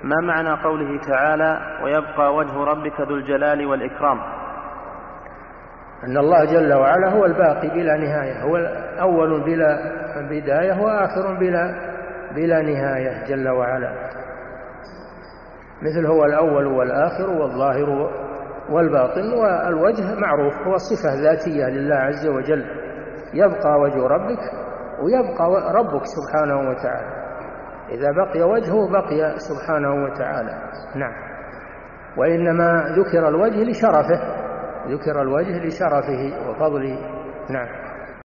ما معنى قوله تعالى ويبقى وجه ربك ذو الجلال والإكرام؟ أن الله جل وعلا هو الباقي بلا نهاية، هو الأول بلا بداية وآخر بلا نهاية جل وعلا، مثل هو الأول والآخر والظاهر والباطن. والوجه معروف هو صفة ذاتية لله عز وجل، يبقى وجه ربك ويبقى ربك سبحانه وتعالى، إذا بقي وجهه بقي سبحانه وتعالى. نعم. وإنما ذكر الوجه لشرفه، ذكر الوجه لشرفه وفضله. نعم.